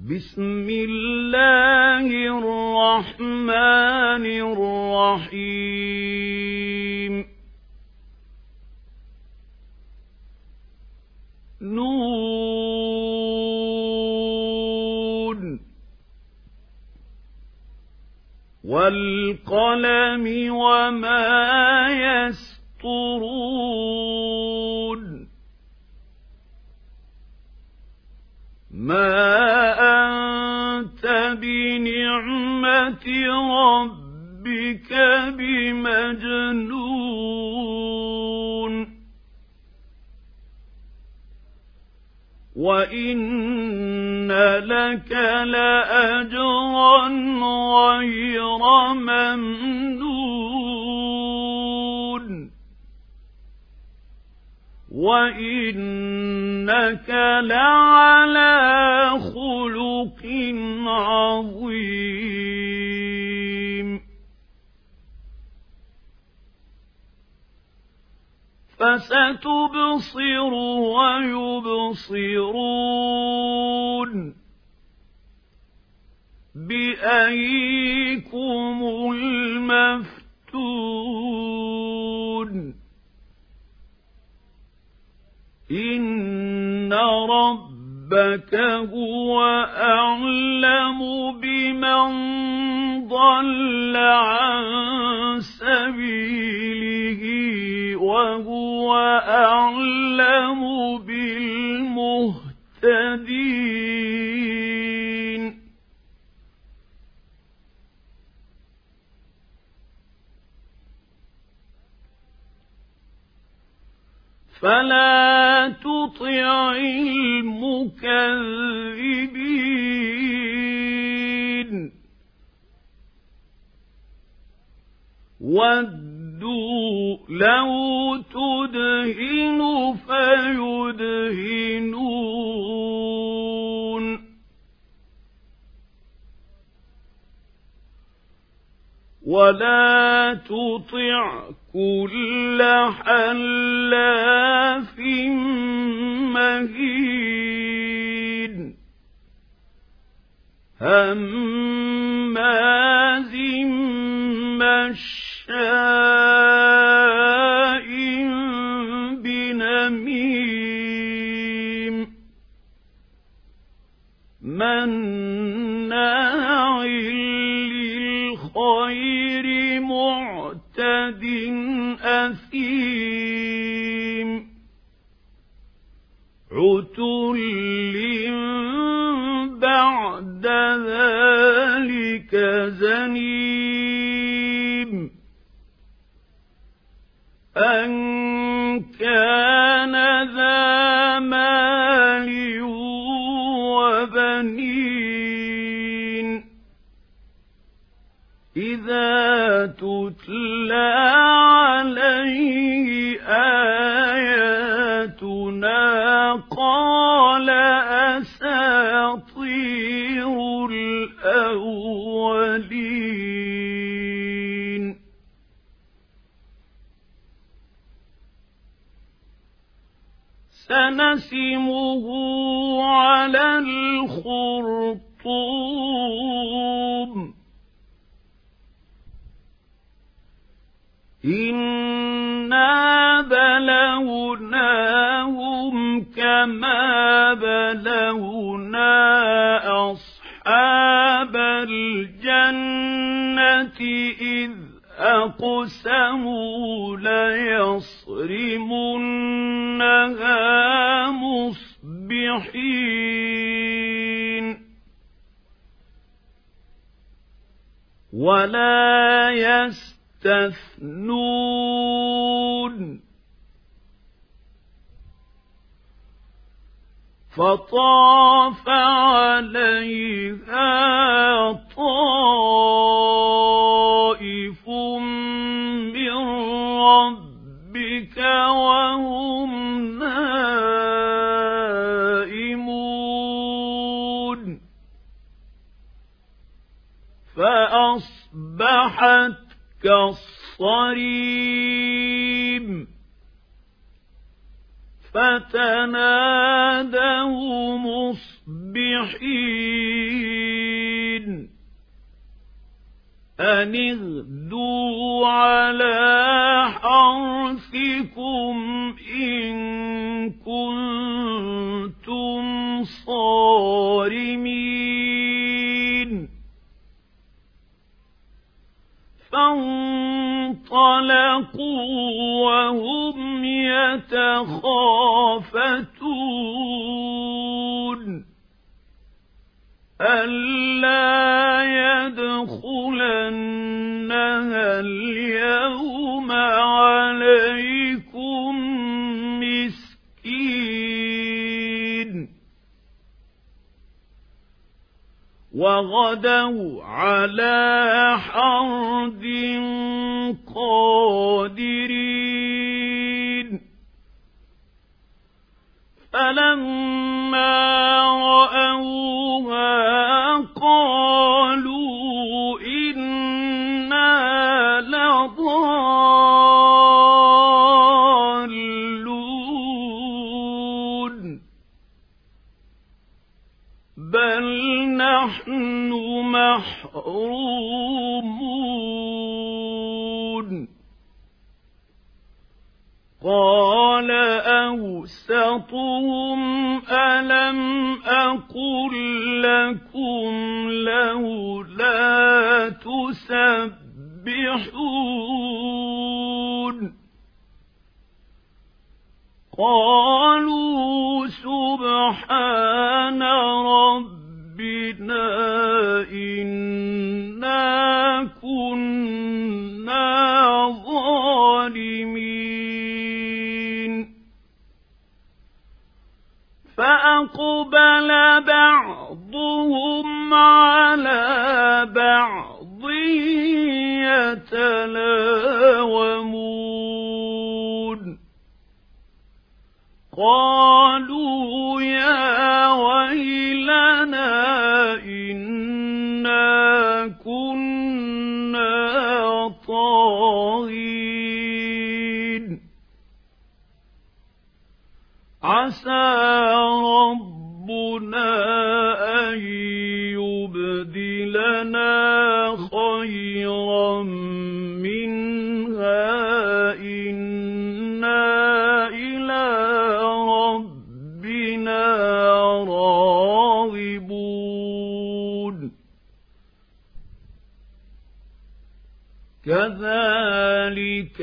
بسم الله الرحمن الرحيم نون والقلم وما يسطرون ما أنت بنعمة ربك بمجنون وإن لك لأجرا غير ممنون وإنك لعلى خلق عظيم فستبصر ويبصرون بأيكم المفتون إن ربك هو أعلم بمن ضل عن سبيله وهو أعلم بالمهتدين فلا تطع المكذبين ودوا لو تدهن فيدهنون ولا تطع كل حلاف مهين هماز مشاء بنميم مناع للخير معتد أثيم عتل بعد ذلك زنيم أن كان ذا مال وبنين إذا تتلى عليه آياتنا قال أساطير الأولين سنسمه على الخرطوم إنا بلوناهم كما بلونا أصحاب الجنة إذ أقسموا ليصرمنها مصبحين ولا يستثنون فطاف عليها طائف من ربك وهم نائمون فأصبحت كالصريم فتنادوا مصبحين أن اغدوا على حرثكم إن كنتم صارمين فانطلقوا وهم يتخافتون ألا يدخلنها اليوم عليكم مسكين وغدوا على حرد قادرين فلما رأوها قالوا إنا لضالون بل نحن محرومون قال أوسطهم ألم أقل لكم لولا تسبحون قالوا سبحان ربنا إنا كنا ظالمين فأقبل بعضهم على بعض يتلاومون قالوا يا ويلنا إنا كنا طاغين عسى ربنا أن يبدلنا خيرا منها إنا إلى ربنا راغبون كذلك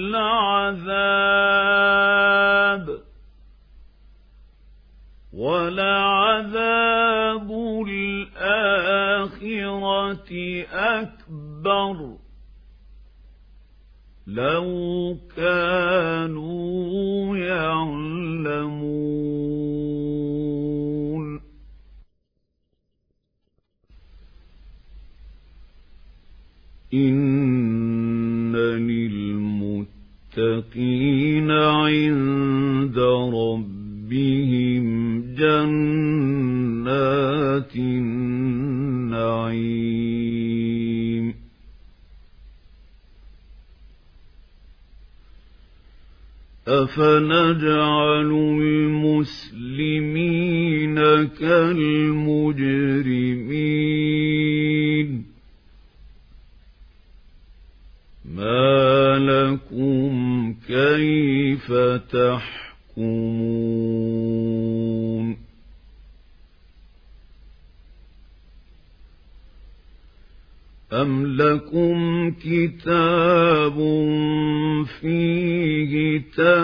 العذاب ولعذاب الآخرة أكبر لو كانوا يعلمون إن للمتقين عند ربهم جنات النعيم أفنجعل المسلمين كالمجرمين ما لكم كيف تحكمون أم لكم كتاب فيه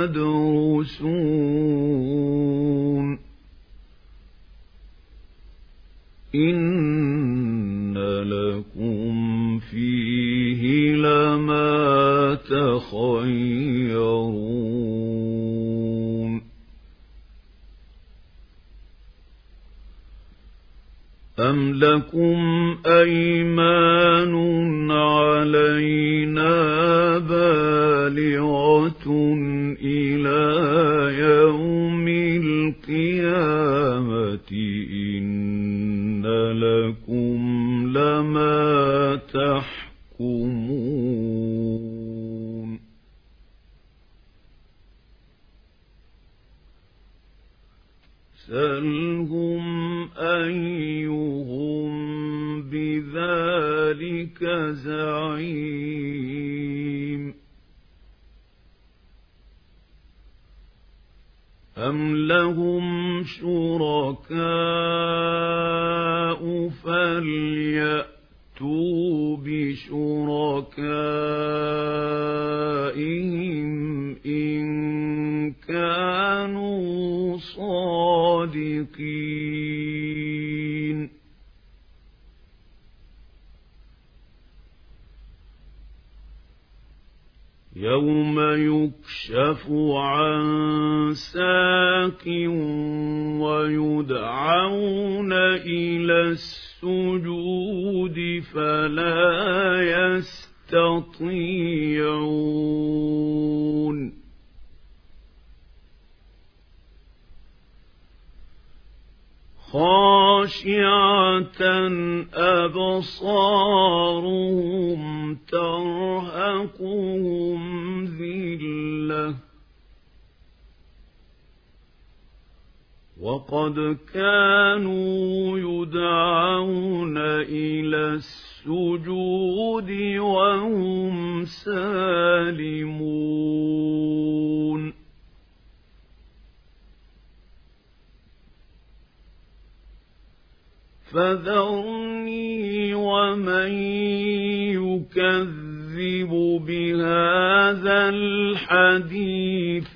تدرسون إن لكم فيه لما تخيرون أم لكم أيمان علينا بالغة إلى يوم القيامة إن لكم لما تحكمون سلهم أيهم بذلك ربك زعيم أم لهم شركاء فليأتوا بشركائهم إن كانوا صادقين يوم يكشف عن ساق ويدعون إلى السجود فلا يستطيعون خاشعة أبصارهم ترهقهم ذلة وقد كانوا يدعون إلى السجود وهم سالمون فذرني ومن يكذب بهذا الحديث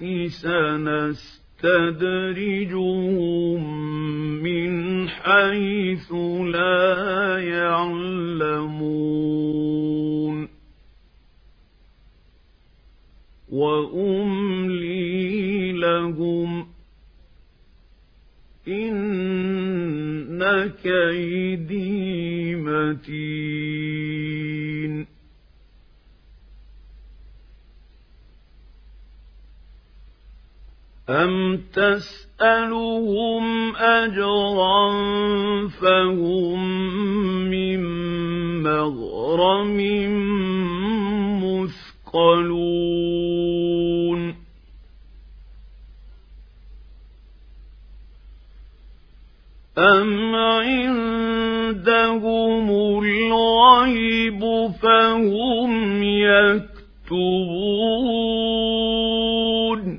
سنستدرجهم من حيث لا يعلمون وأملي لهم إن كيدي متين أم تسألهم أجرا فهم من مغرم مثقلون أم عندهم الغيب فهم يكتبون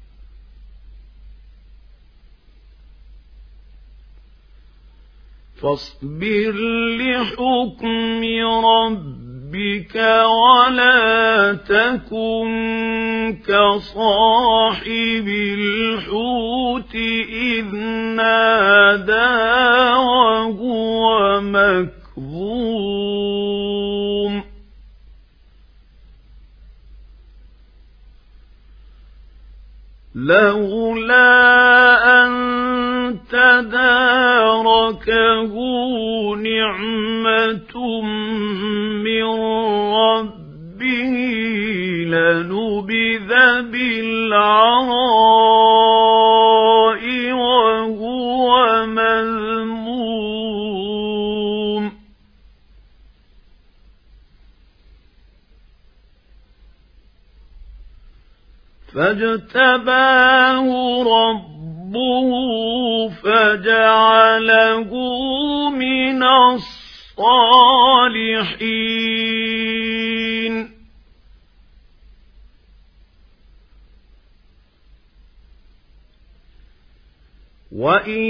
فاصبر لحكم ربك ولا تكن كصاحب الحوت إذ نادى وهو مكظوم لولا أن تداركه نعمة من ربه لنبذ بالعراء وهو مذموم فاجتباه ربه فجعله من الصالحين وإن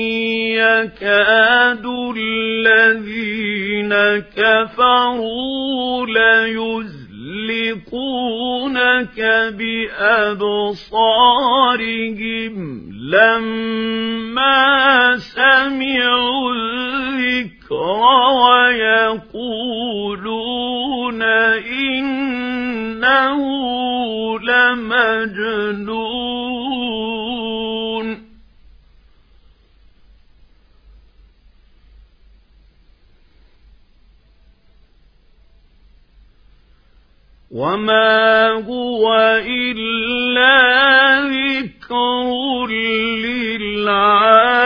يكاد الذين كفروا ليزلقونك بأبصارهم لما سمعوا الذكر ويقولون إنه لمجنون وما هو إلا ذكر للعالمين